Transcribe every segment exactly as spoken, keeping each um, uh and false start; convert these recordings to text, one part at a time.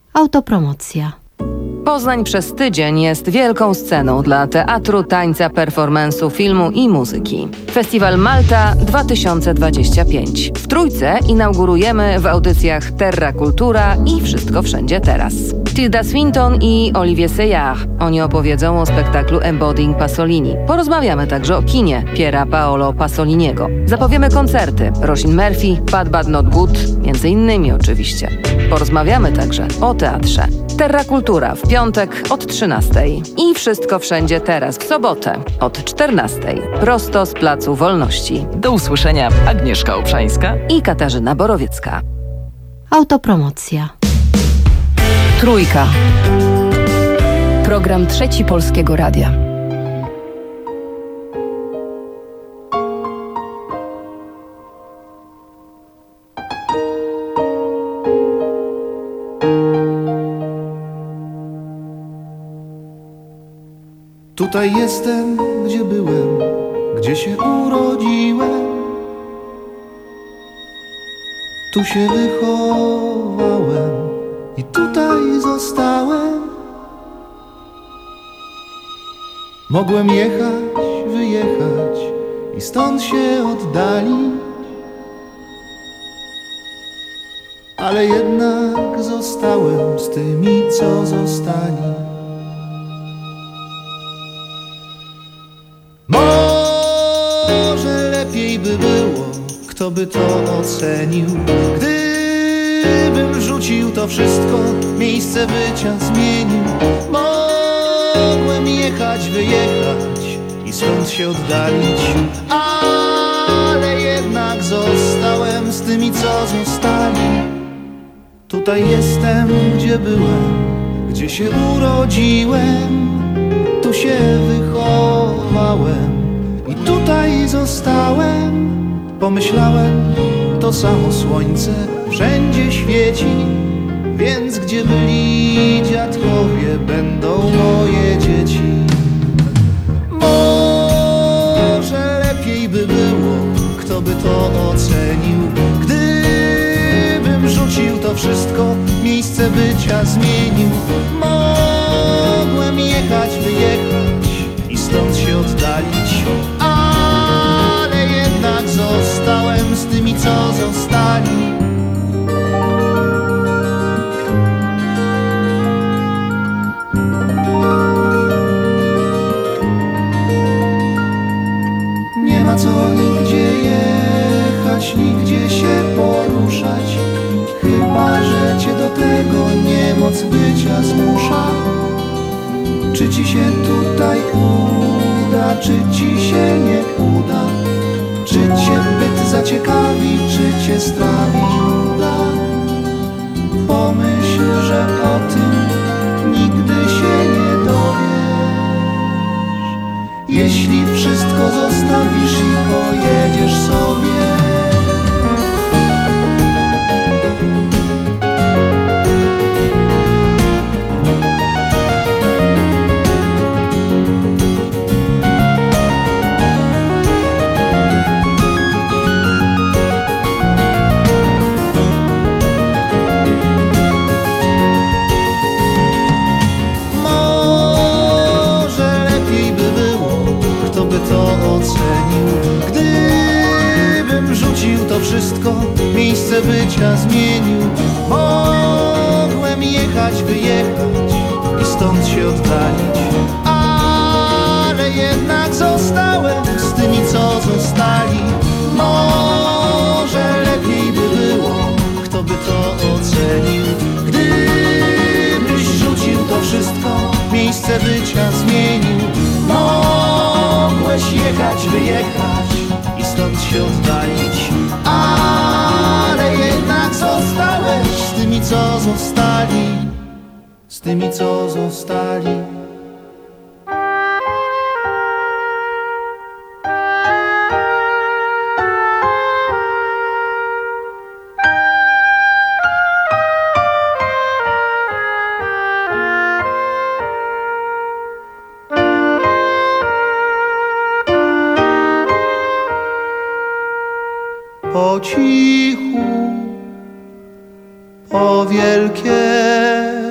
Autopromocja. Poznań przez tydzień jest wielką sceną dla teatru, tańca, performance'u, filmu i muzyki. Festiwal Malta dwa tysiące dwadzieścia pięć. W Trójce inaugurujemy w audycjach Terra Kultura i Wszystko Wszędzie Teraz. Tilda Swinton i Olivier Seyard. Oni opowiedzą o spektaklu Embodying Pasolini. Porozmawiamy także o kinie Piera Paolo Pasoliniego. Zapowiemy koncerty Roisin Murphy, Bad Bad Not Good, między innymi oczywiście. Porozmawiamy także o teatrze. Terra Kultura w piątek od trzynastej i Wszystko Wszędzie Teraz w sobotę od czternastej. Prosto z Placu Wolności. Do usłyszenia, Agnieszka Obszańska i Katarzyna Borowiecka. Autopromocja. Trójka. Program Trzeci Polskiego Radia. Tutaj jestem, gdzie byłem, gdzie się urodziłem. Tu się wychowałem i tutaj zostałem. Mogłem jechać, wyjechać i stąd się oddalić, ale jednak zostałem z tymi, co zostali. Może lepiej by było, kto by to ocenił, gdybym rzucił to wszystko, miejsce bycia zmienił. Mogłem jechać, wyjechać i stąd się oddalić, ale jednak zostałem z tymi, co zostali. Tutaj jestem, gdzie byłem, gdzie się urodziłem. Tu się wychowałem i tutaj zostałem. Pomyślałem, to samo słońce wszędzie świeci, więc gdzie byli dziadkowie, będą moje dzieci. Może lepiej by było, kto by to ocenił, gdybym rzucił to wszystko, miejsce bycia zmienił. Mogłem jechać, wyjechać i stąd się oddalić, ale jednak zostałem z tymi, co zostali. Nie ma co nigdzie jechać, nigdzie się poruszać, chyba że cię do tego niemoc bycia zmusza. Czy ci się tutaj uda, czy ci się nie uda? Czy cię byt zaciekawi, czy cię strawi nuda? Pomyśl, że o tym nigdy się nie dowiesz. Jeśli wszystko zostawisz i pojedziesz sobie. Gdybym rzucił to wszystko, miejsce bycia zmienił. Mogłem jechać, wyjechać i stąd się oddalić, ale jednak zostałem z tymi, co zostali. Może lepiej by było, kto by to ocenił, gdybyś rzucił to wszystko, miejsce bycia zmienił. Mogłeś jechać, wyjechać i stąd się oddalić, ale jednak zostałeś z tymi, co zostali, z tymi, co zostali. Po cichu, po wielkiej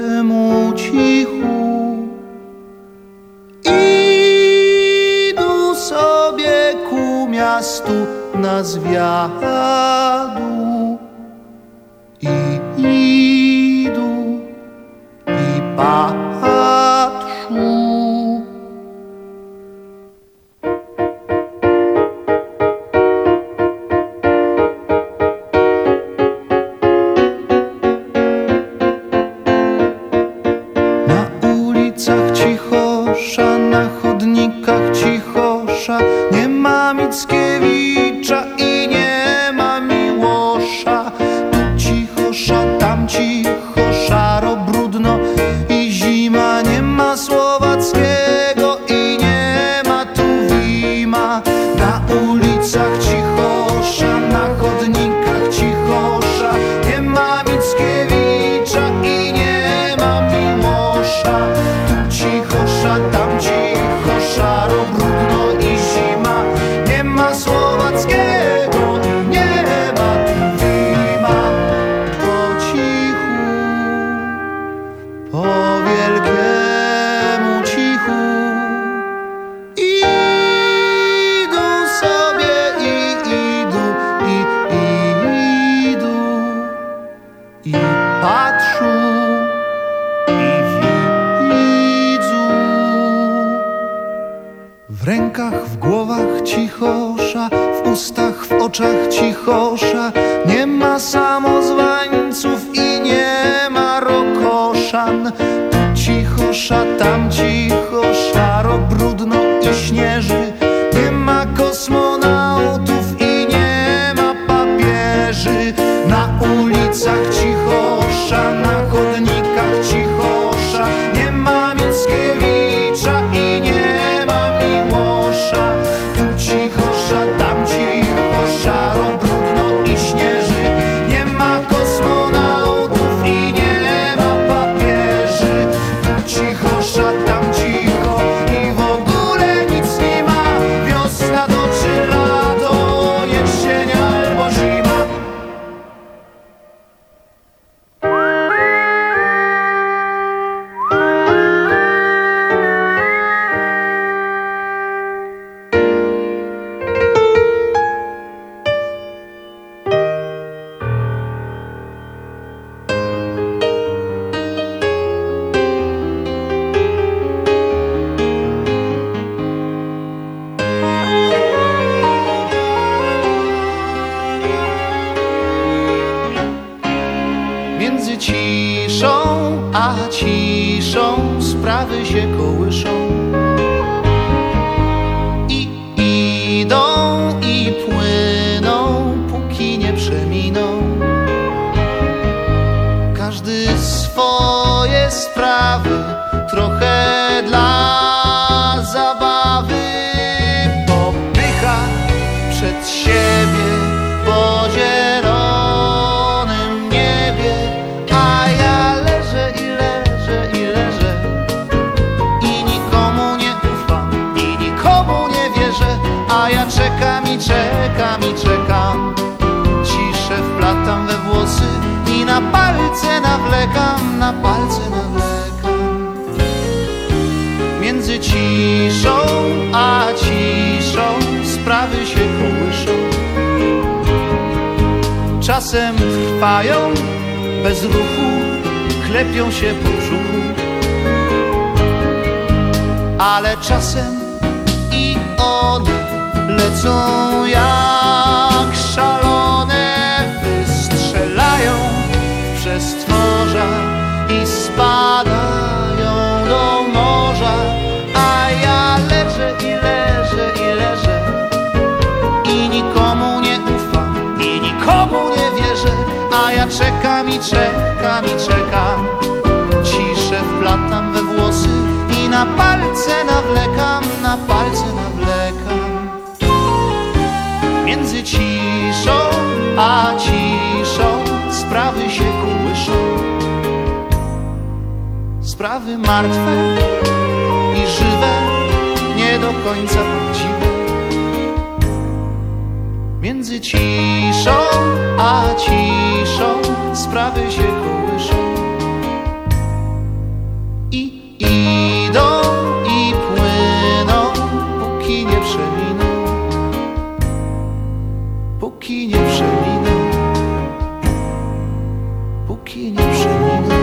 na zwiadu i idu i patrzu. Na ulicach cichosza, na chodnikach cichosza, nie ma Mickiewicza i nie ma Miłosza. Tu cichosza, tam cicho, szaro, brudno i zima. Nie ma Słowackiego i nie ma Tuwima. Na ulicach cichosza, na chodnikach cichosza, nie ma Mickiewicza i nie ma Miłosza. Tu cichosza, tam cicho, szaro, brudno i zima. Nie ma Słowackiego i nie ma Tuwima. Po cichu, po wielkiemu cichu idą sobie i idą i idą i patrzą i widzą. W rękach, w głowach cichosza, w ustach, w oczach cichosza. Nie ma samozwańców i nie ma rokoszan. Tu cichosza, tam cicho, szaro, brudno i śnieży. Nie ma kosmonautów i nie ma papieży. Na ulicach cichosza, na chodnikach cichosza, nie ma Mickiewicza i nie ma Miłosza. Tu cichosza, tam cicho, szaro, brudno i śnieży. Nie ma kosmonautów i nie ma papieży. Tu cichosza, tam cicho i w ogóle nic nie ma. Wiosna to czy lato, jesień albo zima. Między ciszą a ciszą sprawy się kołyszą i idą i płyną, póki nie przeminą. Każdy swoje sprawy, trochę dla zabawy. Popycha przed siebie po zielonym niebie, a ja leżę i leżę i leżę i nikomu nie ufam i nikomu nie wierzę, a ja czekam i czekam i czekam. Ciszę wplatam we włosy i na palce nawlekam, na palce nawlekam. Między ciszą a ciszą sprawy się kołyszą. Czasem trwają bez ruchu, klepią się po brzuchu, ale czasem i one lecą jak szalone. Wystrzelają w przestworza i spadają do morza, a ja leżę i leżę i leżę i nikomu nie ufam i nikomu nie wierzę, a ja czekam i czekam i czekam. Ciszę wplatam we włosy i na palce nawlekam, na palce nawlekam. Między ciszą a ciszą sprawy się kołyszą. Sprawy martwe i żywe, nie do końca prawdziwe. Między ciszą a ciszą sprawy się kołyszą i idą i płyną, póki nie przeminą. mnie nie przemina.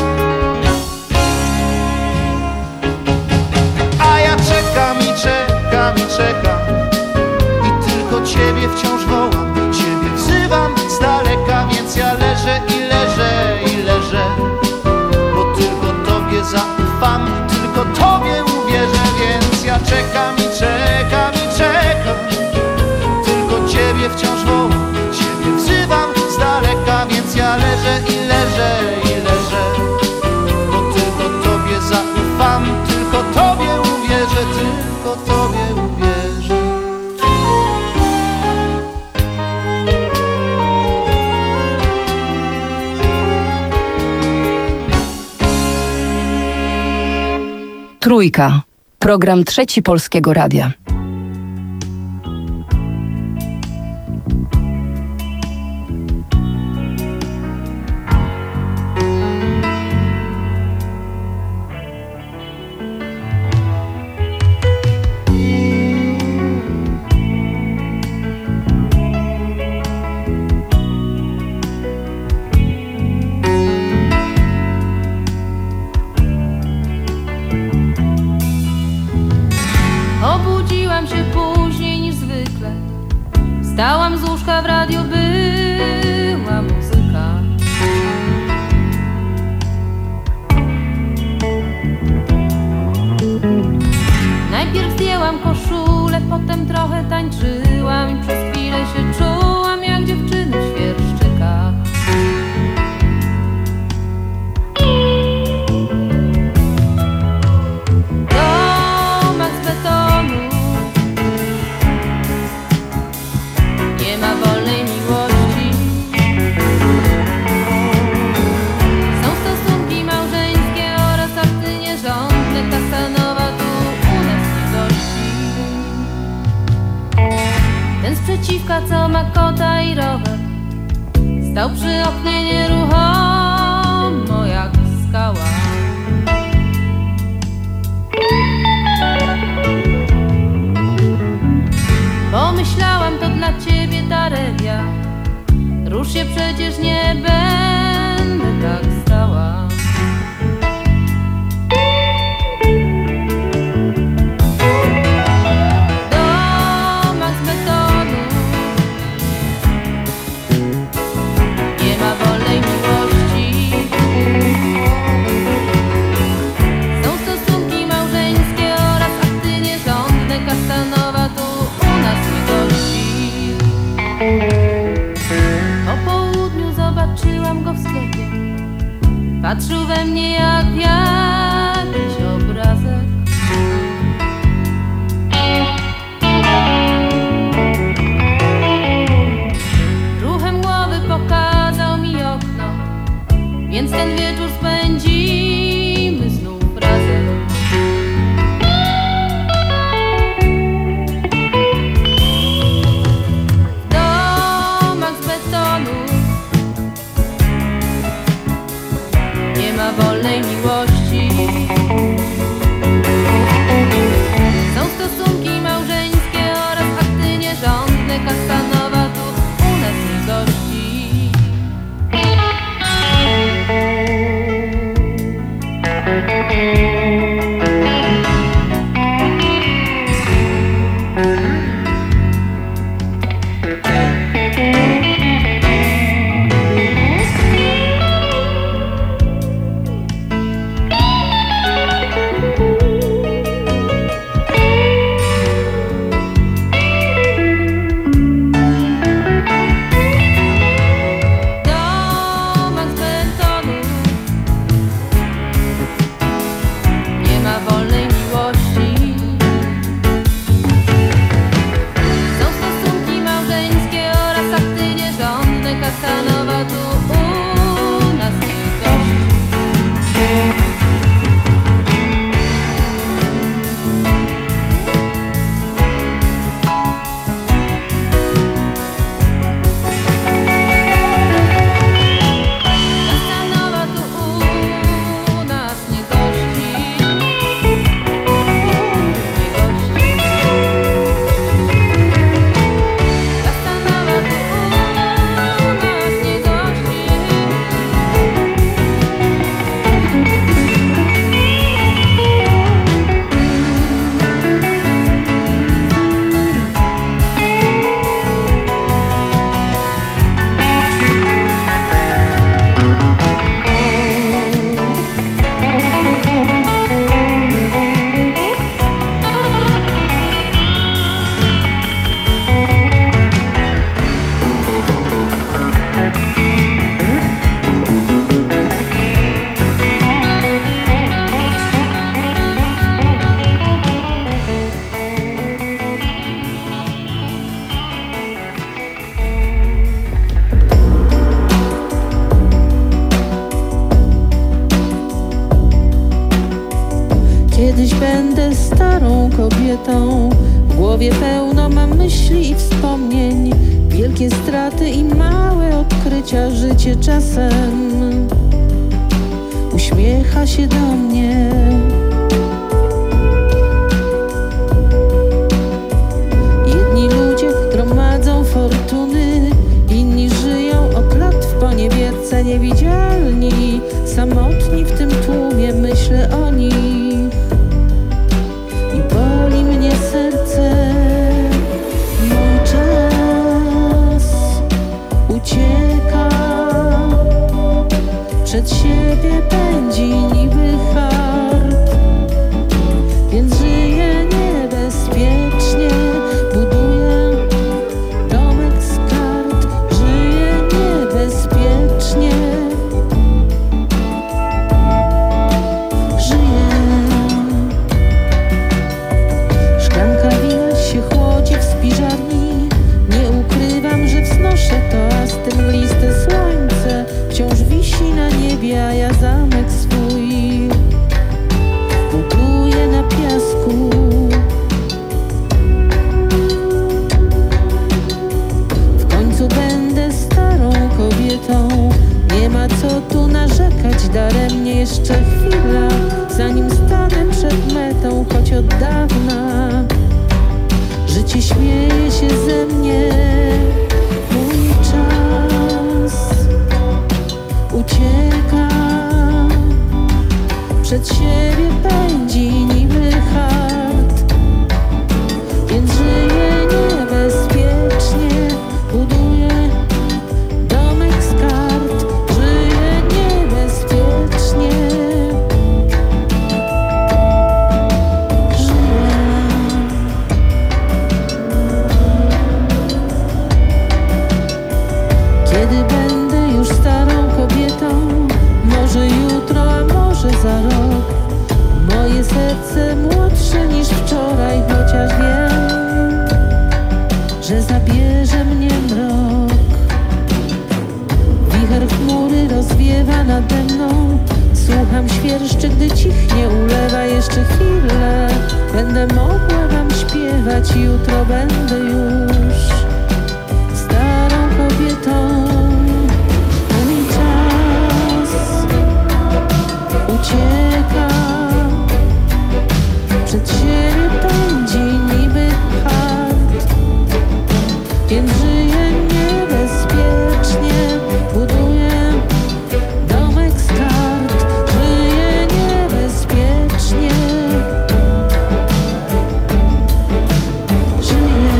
A ja czekam i czekam i czekam i tylko Ciebie wciąż wołam, Ciebie wzywam z daleka, więc ja leżę i leżę i leżę, bo tylko Tobie zaufam, tylko Tobie uwierzę, więc ja czekam i czekam i czekam, tylko Ciebie wciąż wołam, Ciebie wzywam z daleka, więc ja leżę i leżę i leżę, bo tylko Tobie zaufam, tylko Tobie uwierzę, tylko Tobie uwierzę. Trójka. Program Trzeci Polskiego Radia. Obudziłam się później niż zwykle. Wstałam z łóżka, w radiu była muzyka. Najpierw zdjęłam koszulę, potem trochę tańczyłam i przez chwilę się czułam jak dziewczyny w świerszczykach. Domek z betonu, nie ma wolnej miłości. Są stosunki małżeńskie oraz akty nierządne, Kasanowa tu u nas nie gości. Ten sprzeciwka, co ma kota i rower, stał przy oknie nieruchomo jak skała. Pomyślałam, to dla Ciebie Darelia, rusz się, przecież nie będę tak stała. Domek z betonu, nie ma wolnej miłości. Są stosunki małżeńskie oraz akty nierządne, Kasanowa tu u nas nie gości. Po południu zobaczyłam go w sklepie, patrzył we mnie jak w jakiś obrazek. Ruchem głowy pokazał mi okno, więc ten wieczór spędzimy znów razem. Domek z betonu, nie ma wolnej miłości. Są stosunki małżeńskie oraz akty nierządne, Kasanowa tu u nas nie gości. Kiedyś będę starą kobietą. W głowie pełno mam myśli i wspomnień, wielkie straty i małe odkrycia. Życie czasem uśmiecha się do mnie. Jedni ludzie gromadzą fortuny, inni żyją od lat w poniewierce, niewidzialni, samotni w tym tłumie. Myślę o nich i boli mnie serce. Mój czas ucieka, przed siebie pędzi niby hart, więc żyję niebezpiecznie, buduję domek z kart. Żyję niebezpiecznie, żyję. Szklanka wina się chłodzi w spiżarni. Nie ukrywam, że wznoszę toast, tym liste słońce wciąż wisi na niebie, a ja zamek swój buduję na piasku. W końcu będę starą kobietą, nie ma co tu narzekać daremnie. Jeszcze chwila, zanim stanę przed metą, choć od dawna życie śmieje się ze mnie. Mój czas ucieka, przed siebie pędzi niby hart, więc żyję niebezpiecznie, buduję domek z kart. Żyję niebezpiecznie, żyję. Kiedy będę już starą kobietą, może jutro, a może za rok, moje serce młodsze niż wczoraj, chociaż wiem, że zabierze mnie mrok. Wicher chmury rozwiewa nade mną, słucham świerszczy, gdy cichnie ulewa. Jeszcze chwilę, będę mogła wam śpiewać, jutro będę już starą kobietą. Mój czas ucieka, przed siebie pędzi niby hart, więc żyję niebezpiecznie, buduję domek z kart. Żyję niebezpiecznie, żyję.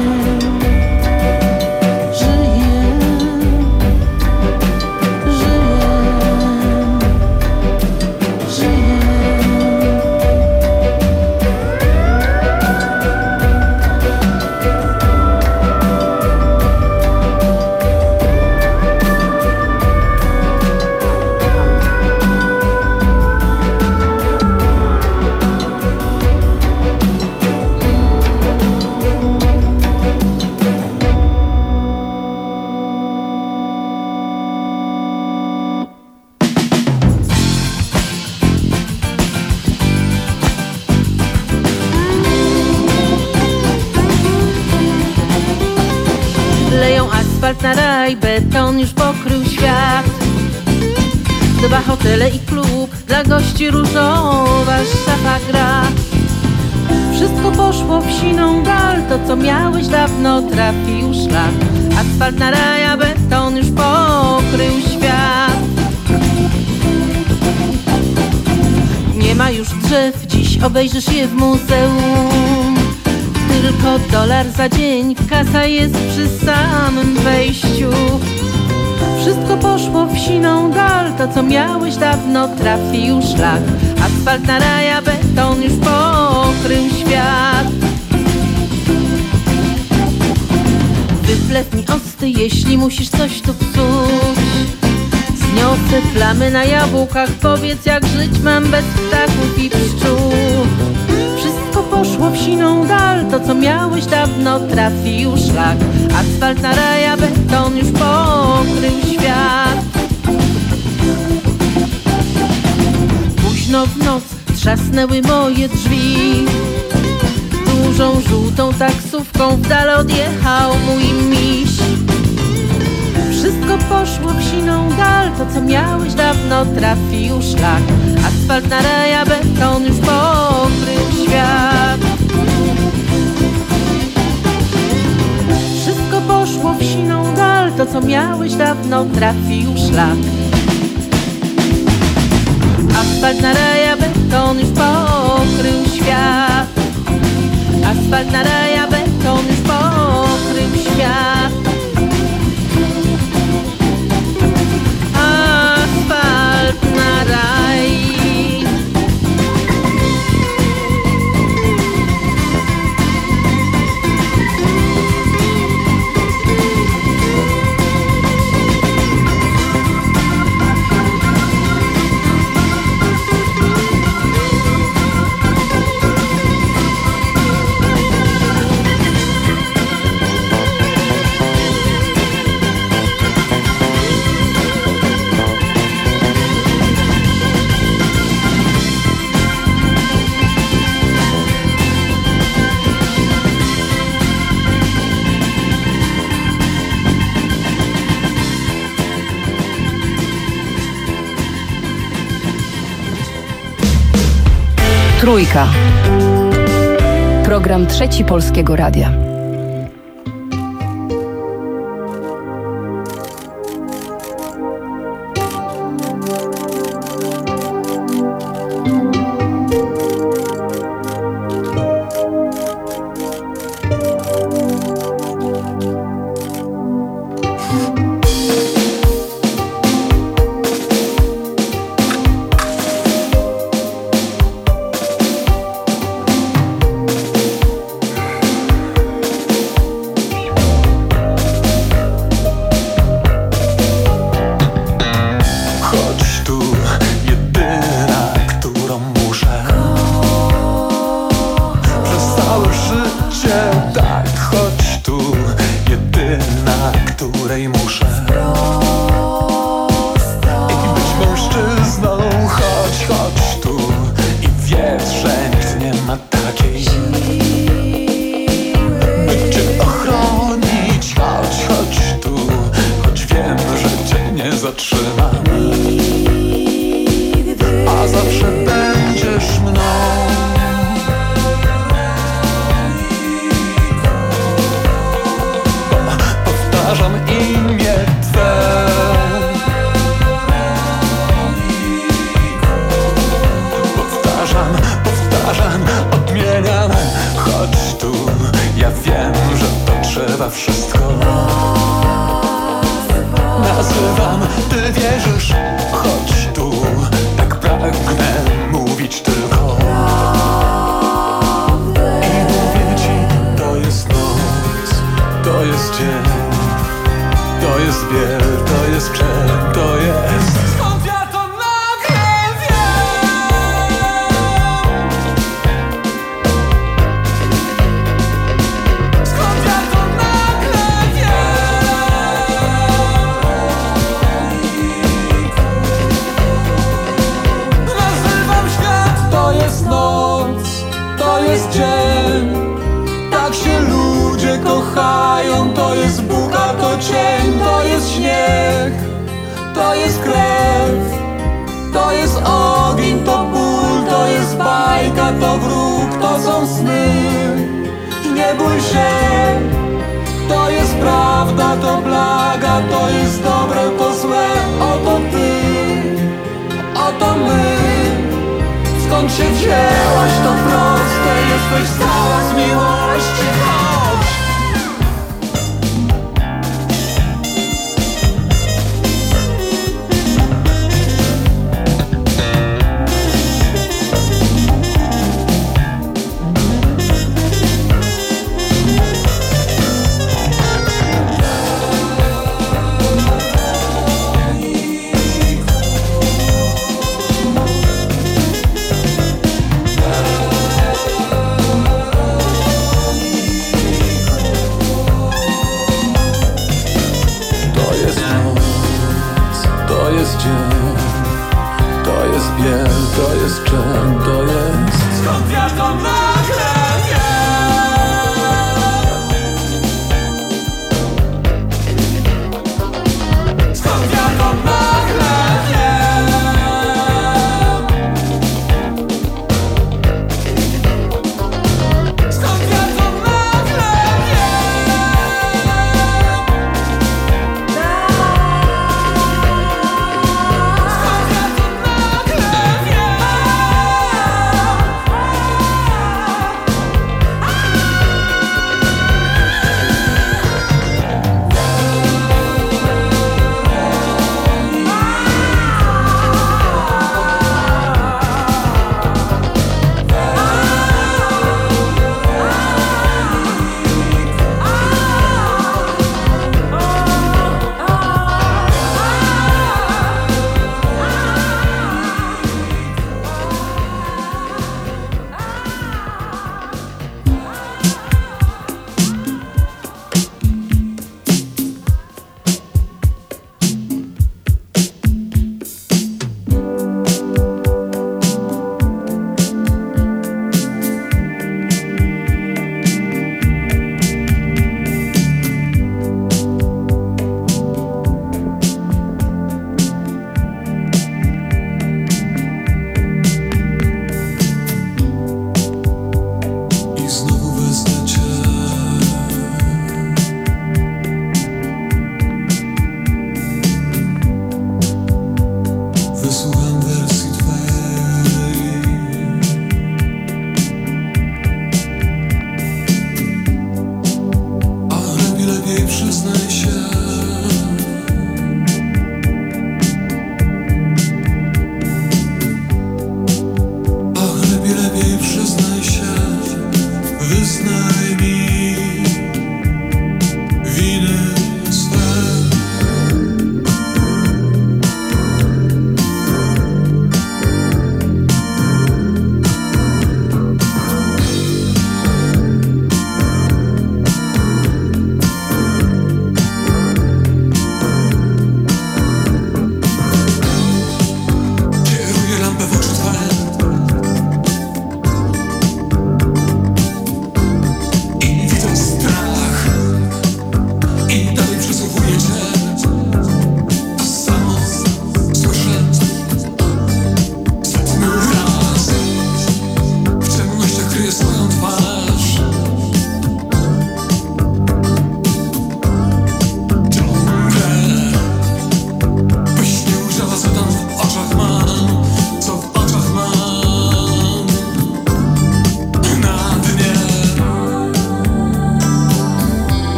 asfalt na raj, beton już pokrył świat. Dwa hotele i klub, dla gości różowa szafa gra. Wszystko poszło w siną dal, to co miałeś dawno trafił szlak. Asfalt na raj, a beton już pokrył świat. Nie ma już drzew, dziś obejrzysz je w muzeum. Tylko dolar za dzień, kasa jest przy samym wejściu. Wszystko poszło w siną dal, to co miałeś dawno trafił szlak. Asfalt na raj, a beton już pokrył świat. Wyplew mi osty, jeśli musisz coś tu psuć. Zniosę plamy na jabłkach, powiedz jak żyć mam bez ptaków i pszczół. Wszystko poszło w siną dal, to co miałeś dawno trafił szlak. Asfalt na raj, a beton już pokrył świat. Późno w noc trzasnęły moje drzwi. Dużą, żółtą taksówką w dal odjechał mój miś. Wszystko poszło w siną dal, to co miałeś dawno trafił szlak. Asfalt na reja, beton już pokrył świat. Wszystko poszło w siną dal, to co miałeś dawno trafił szlak. Asfalt na reja, beton już pokrył świat. Asfalt na reja, beton już pokrył świat. Asfalt na raj. Trójka. Program Trzeci Polskiego Radia. jest biel, to jest czem, to jest. Skąd ja to nagle wiem? Skąd ja to nagle wiem? Skąd ja to nagle wiem? Skąd ja to nagle wiem?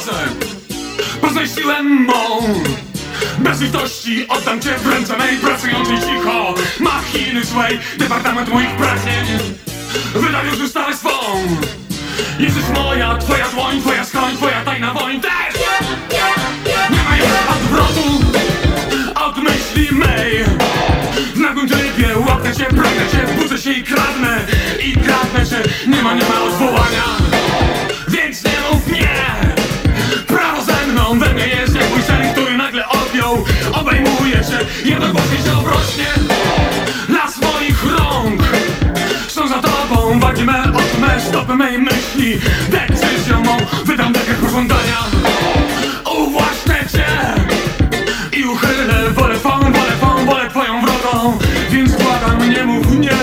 razem. Poznaj siłę mą. Bez litości oddam cię w ręce mej pracującej cicho machiny złej. Departament moich pragnień wydał już ustawę swą. Jesteś moja, twoja dłoń, twoja skroń, twoja tajna woń też. Nie ma już odwrotu od myśli mej. W nagłym trybie łapnę cię, pragnę cię, budzę się i kradnę. I kradnę cię, nie ma, nie ma odwołania. Więc nie mów nie. Prawo ze mną, we mnie jest jak mój sen, który nagle odjął. Obejmuje cię, jednogłośnie się obrośnie. Las moich rąk są za tobą, wagi me, oczy me, stopy mej myśli. Decyzją mą wydam dekret pożądania. Uwłaczę cię i uchylę wolę twą, wolę twą, wolę twoją wrogą. Więc błagam, nie mów nie.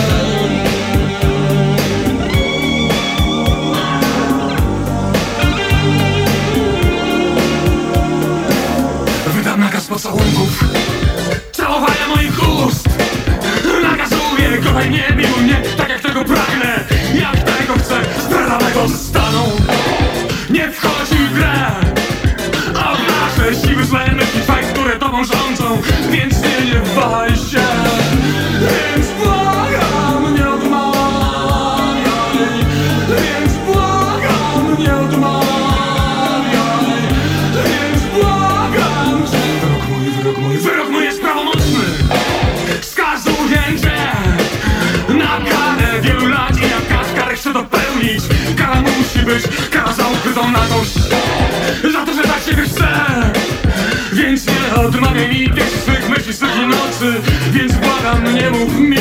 Wydam nakaz pocałunków, całowania moich ust. Nakazuję, kochaj mnie, miłuj mnie, tak jak tego pragnę, jak tego chcę, zdradanego stanu. Nie wchodzi w grę, obnażę siły złe myśli twoje, które tobą rządzą. Więc nie, nie wahaj się. Więc błagam, nie odmawiaj. Więc błagam, nie odmawiaj. Więc błagam cię. Wyrok mój, wyrok mój, wyrok mój jest prawomocny. Skazuję cię na karę wielu lat i jak każdy karę chcę dopełnić. Kara musi być, kara za ukrytą nagość, za to, że tak ciebie chcę. Więc nie odmawiaj mi pieśni swych myśli, swych i nocy. Więc błagam, nie mów mi.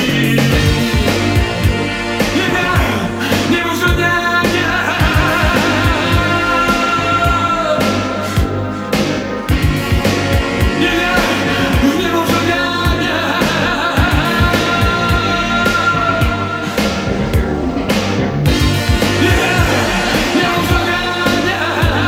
Nie, nie, nie mów, że nie, nie. Nie, nie, nie mów, że nie, nie. Nie, nie mów, że nie, nie.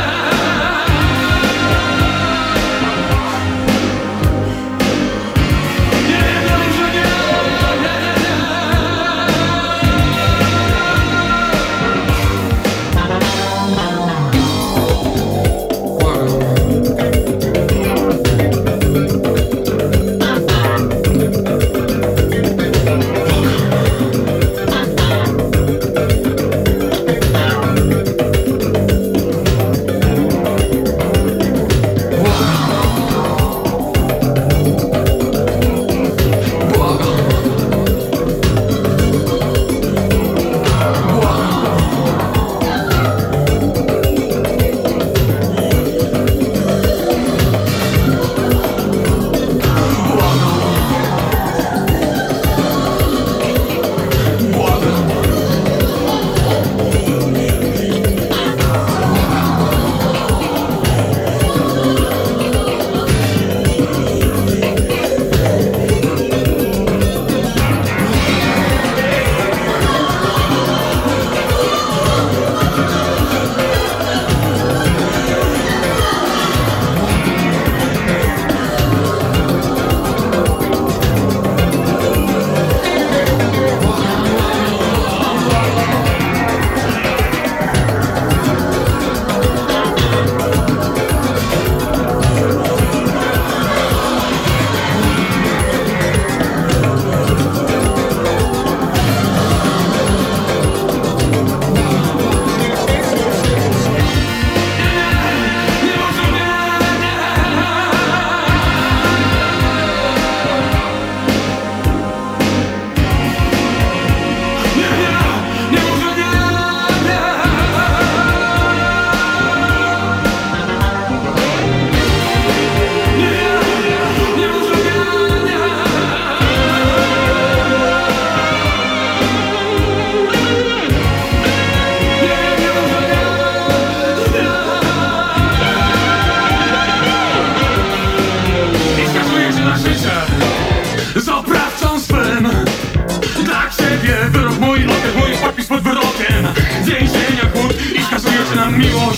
miłość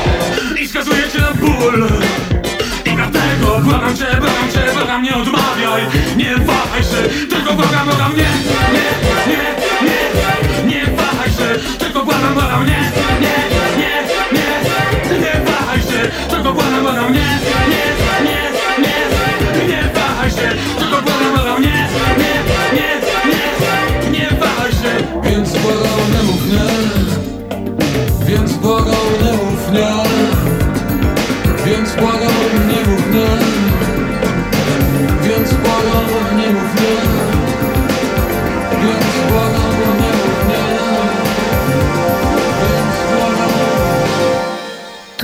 i skazujecie na ból. I dlatego błagam cię, błagam cię, błagam, nie odmawiaj. Nie wahaj się, tylko błagam, błagam, nie, nie, nie, nie, nie wahaj się, tylko błagam, błagam, nie, nie, nie, nie, nie wahaj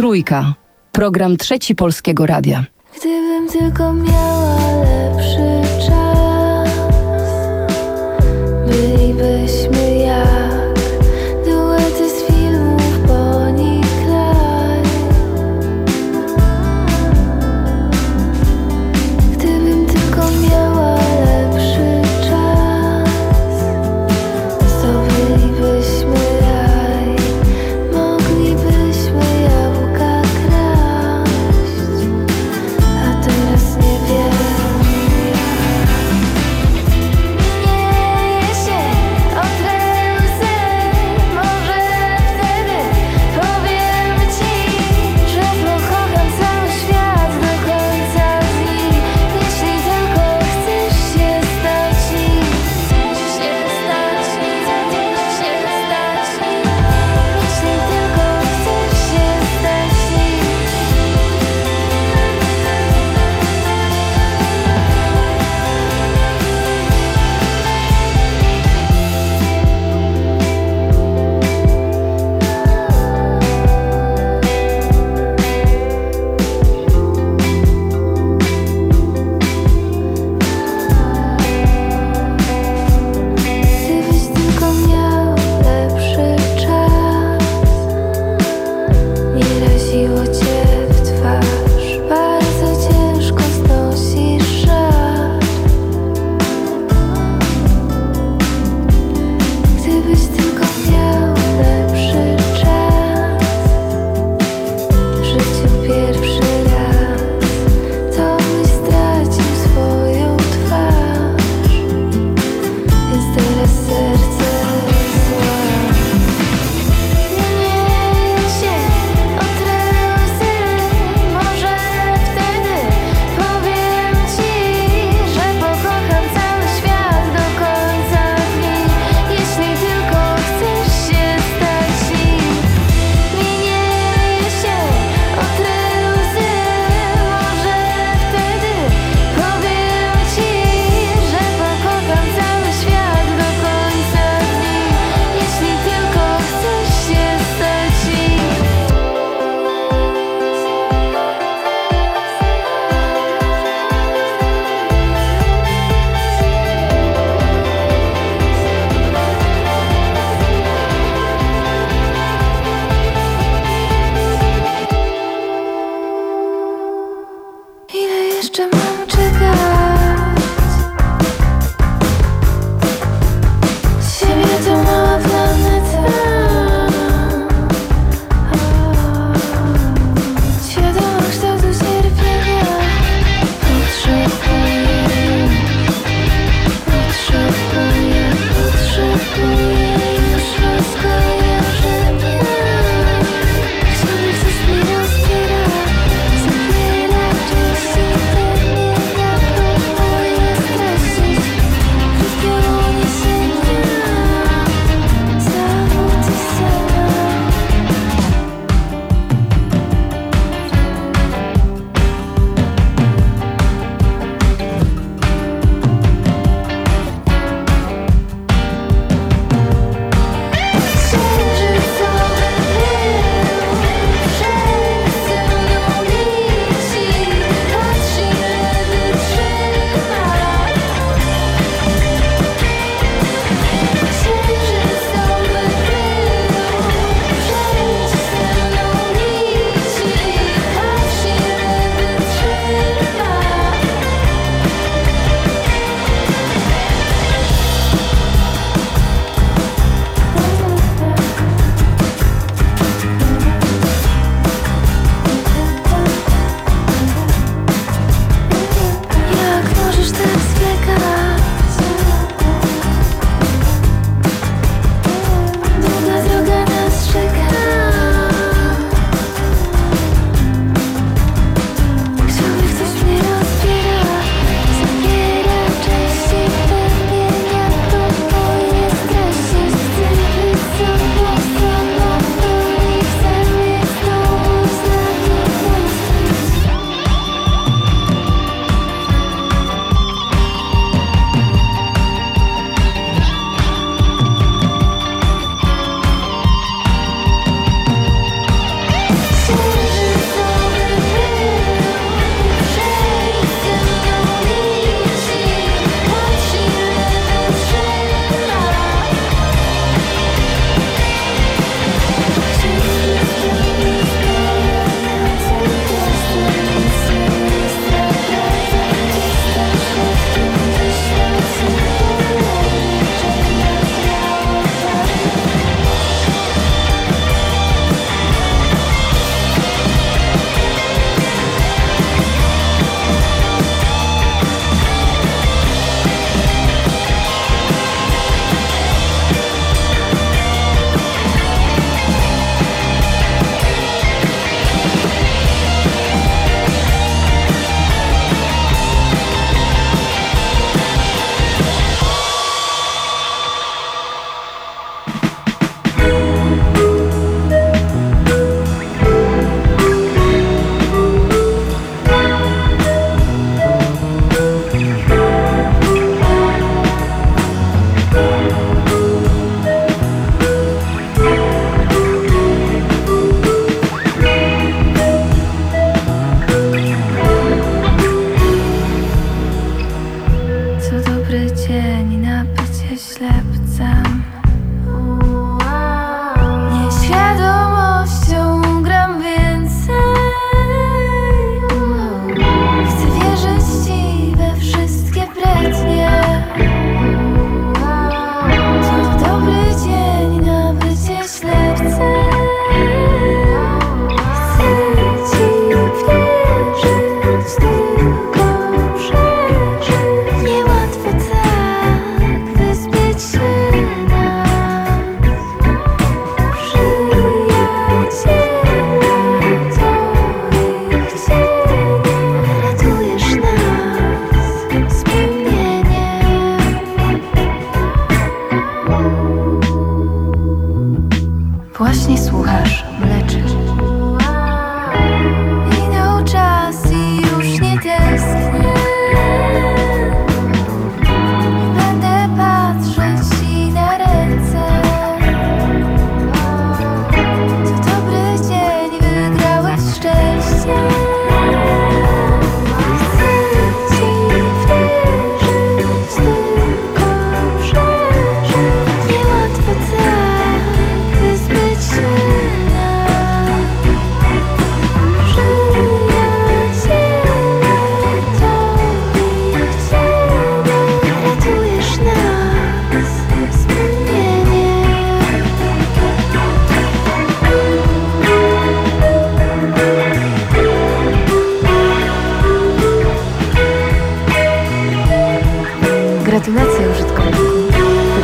Trójka. Program Trzeci Polskiego Radia. Gdybym tylko miała lepszy czas, bylibyśmy jak duety z filmów Bonnie i Clyde. Gdybym tylko miała lepszy czas, zdobylibyśmy raj, moglibyśmy jabłka kraść. A teraz nie wiem jak.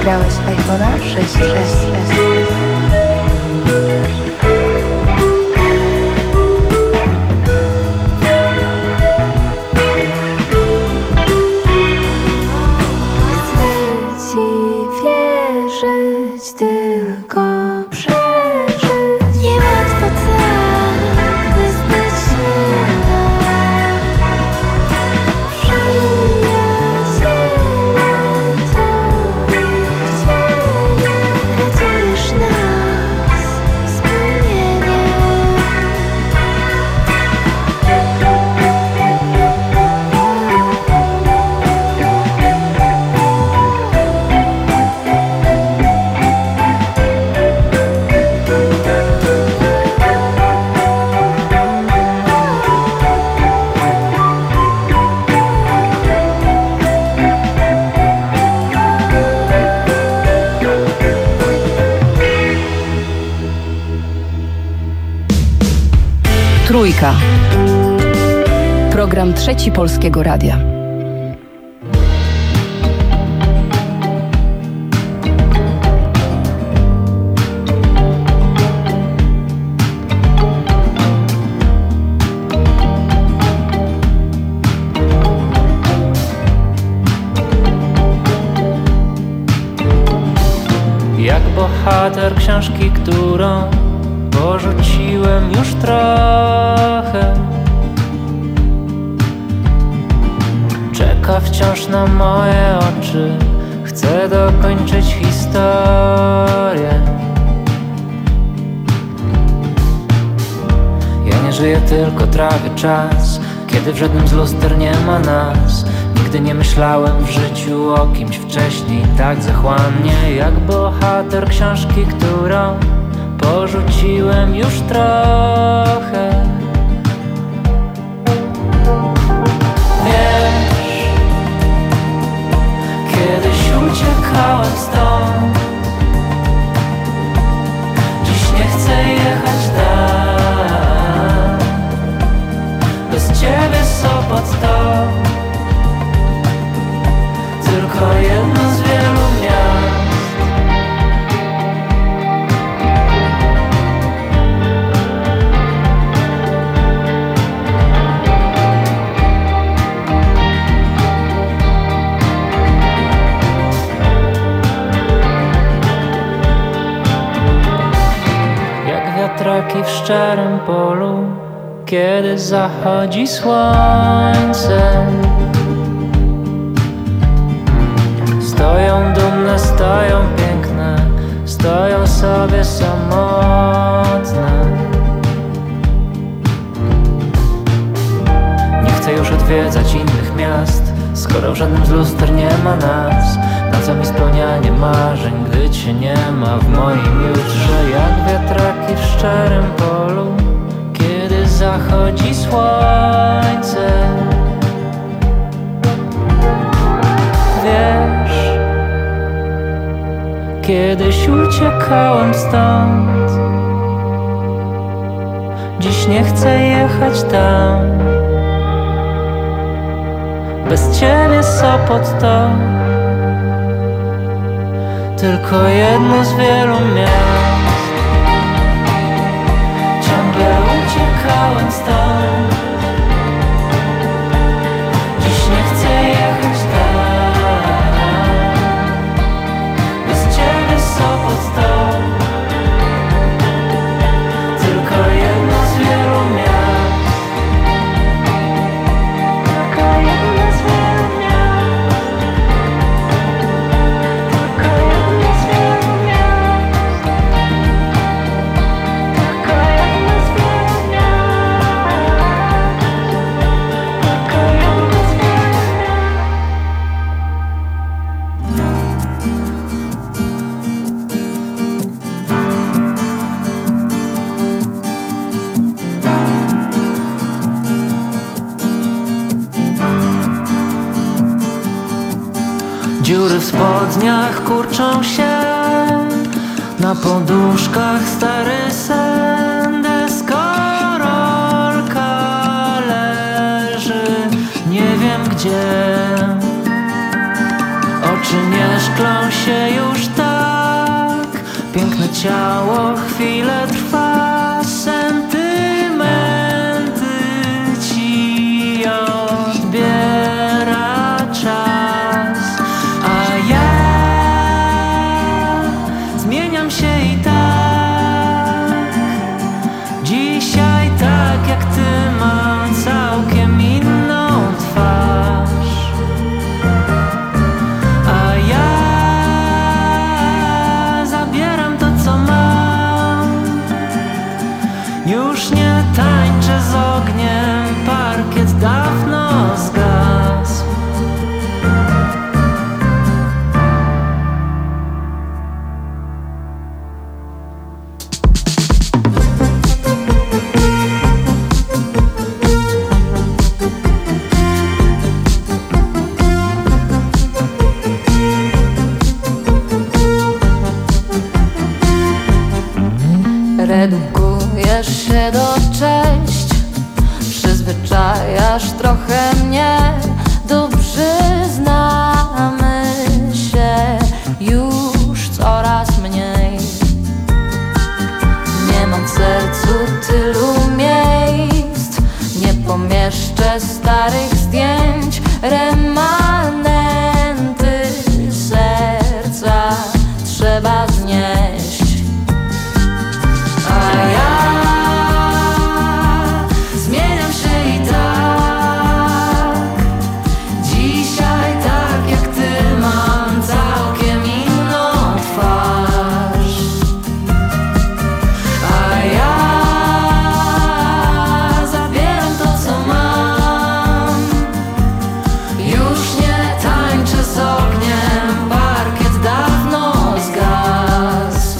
Wybrałeś iPhone'a sześć S. Tylko przeżyć. Niełatwo tak bezpiecznie przyjacielem to widzienie. Ratujesz nas wspomnieniem. Trójka. Program Trzeci Polskiego Radia. Jak bohater książki, którą porzuciłem już trochę, czeka wciąż na moje oczy. Chcę dokończyć historię. Ja nie żyję, tylko trawię czas, kiedy w żadnym z luster nie ma nas. Nigdy nie myślałem w życiu o kimś wcześniej tak zachłannie, jak bohater książki, którą porzuciłem już trochę. Wiesz, kiedyś uciekałem stąd, dziś nie chcę jechać tam. Bez ciebie Sopot to tylko jedno z wielu miast. Wiatraki w szczerym polu, kiedy zachodzi słońce. Stoją dumne, stoją piękne, stoją sobie samotne. Nie chcę już odwiedzać innych miast, skoro w żadnym z luster nie ma nas. Na co mi spełnianie marzeń, gdy cię nie ma w moim jutrze? Jak wiatraki w szczerym polu, kiedy zachodzi słońce. Wiesz, kiedyś uciekałem stąd, dziś nie chcę jechać tam. Bez ciebie Sopot to tylko jedno z wielu miast. Ciągle uciekałem stąd, dziś nie chcę jechać tam. Bez ciebie Sopot to tylko jedno z wielu miast. Tylko jedno z wielu miast. Tylko jedno z wielu miast. Tylko jedno z wielu miast. Tylko jedno z wielu Dziury w spodniach kurczą się, na poduszkach stary sen. Deskorolka leży, nie wiem gdzie. Oczy nie szklą się już ciało chwilę trwa, sentymenty ci odbiera czas, a ja zmieniam się i tak. Dzisiaj tak jak ty mam całkiem inną twarz, a ja zabieram to, co mam. Już nie tańczę z ogniem, parkiet dawno zgasł. Redukujesz się do cześć, przyzwyczajasz trochę mnie, dobrze znamy się już coraz mniej. Nie mam w sercu tylu miejsc, nie pomieszczę starych zdjęć, remanenty serca trzeba znieść. A ja zmieniam się i tak. Dzisiaj tak jak ty mam całkiem inną twarz, a ja zabieram to, co mam. Już nie tańczę z ogniem, parkiet dawno zgasł.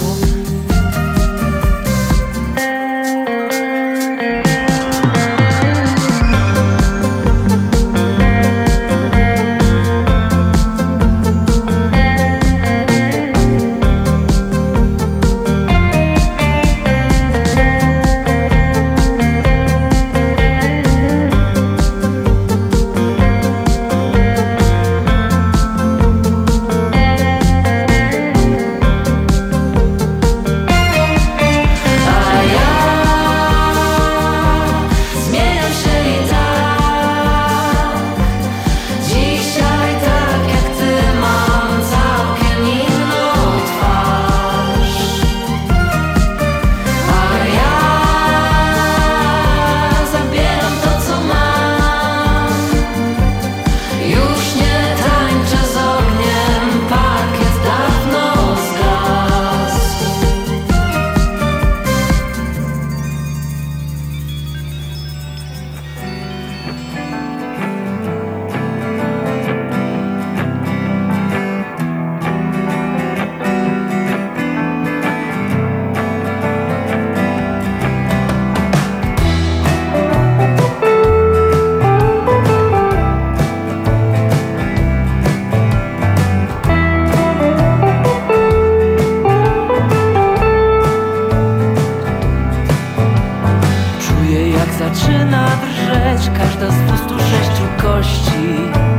Czuję, jak zaczyna drżeć każda z dwustu sześciu kości.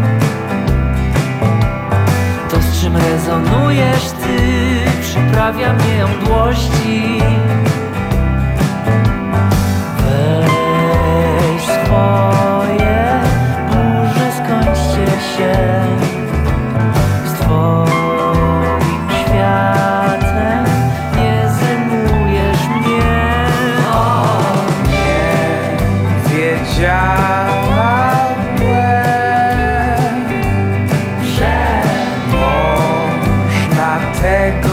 To, z czym rezonujesz ty, przyprawia mnie mdłości. Weź swoje burze, skończcie się z twoim światem, nie zajmujesz mnie. O, nie wiedziałem, że można tego